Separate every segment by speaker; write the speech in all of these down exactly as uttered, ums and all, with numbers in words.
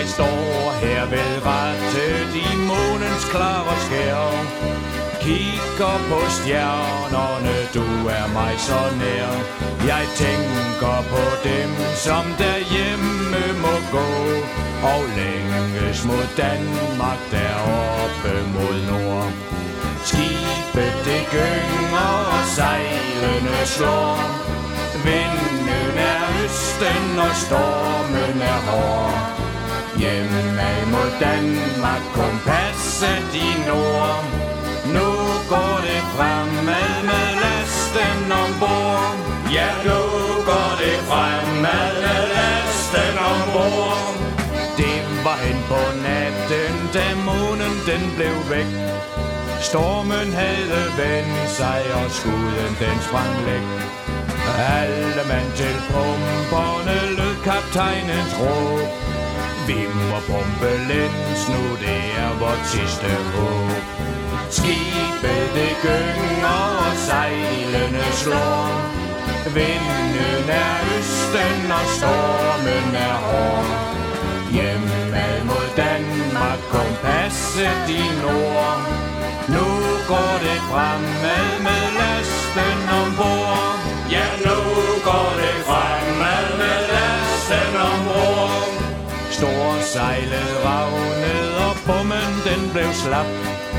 Speaker 1: Jeg står her ved rattet i månens klare skær, kigger på stjernerne, du er mig så nær. Jeg tænker på dem, som derhjemme må gå, og længes mod Danmark deroppe mod nord. Skibet det gynger og sejlene slår, vinden er østen og stormen er hård. Hjemme mod Danmark, kompasset i nord. Nu går det fremad med lasten ombord. Ja, nu går det fremad med lasten ombord. Det var hen på natten, da månen den blev væk. Stormen havde vendt sig, og skuden den sprang læk. Alle mand til pumperne lød kaptajnens råb. Vi må pumpe læns nu, det er vort sidste håb. Skibet det gynger og sejlene slår, vinden er østen og stormen er hård. Hjemme mod Danmark, kompasset i nord. Nu går det fremad med lasten ombord. Ja, nu går det fremad med lasten ombord. Storsejlet ravnede og bommen den blev slap.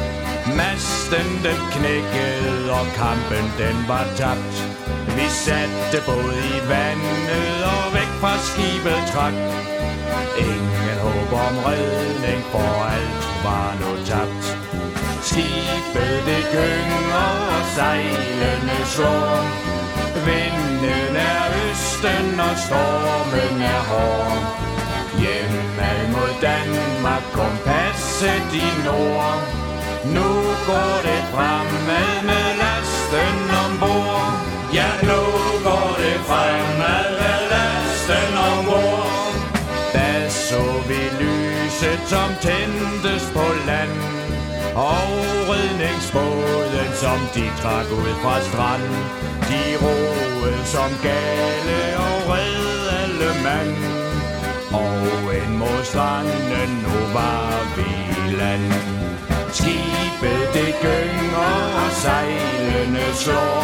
Speaker 1: Masten den knækkede og kampen den var tabt. Vi satte både i vandet og væk fra skibet trak. Ingen håb om redning, for alt var nu tabt. Skibet det gynger og sejlene slår, vinden er østen og stormen er hård. Hjemme mod Danmark, kompasset i nord. Nu går det fremad med lasten ombord. Ja, nu går det fremad med lasten ombord. Da så vi lyset, som tændtes på land, og redningsbåden, som de trak ud fra strand. De roede som gale og red alle mand, og ind mod stranden, nu var vi land. Skibet det gynger og sejlene slår,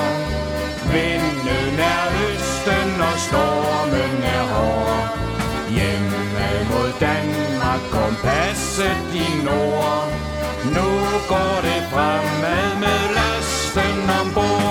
Speaker 1: vinden er østen og stormen er hård. Hjemme mod Danmark, kompasset i nord. Nu går det fremad med lasten ombord.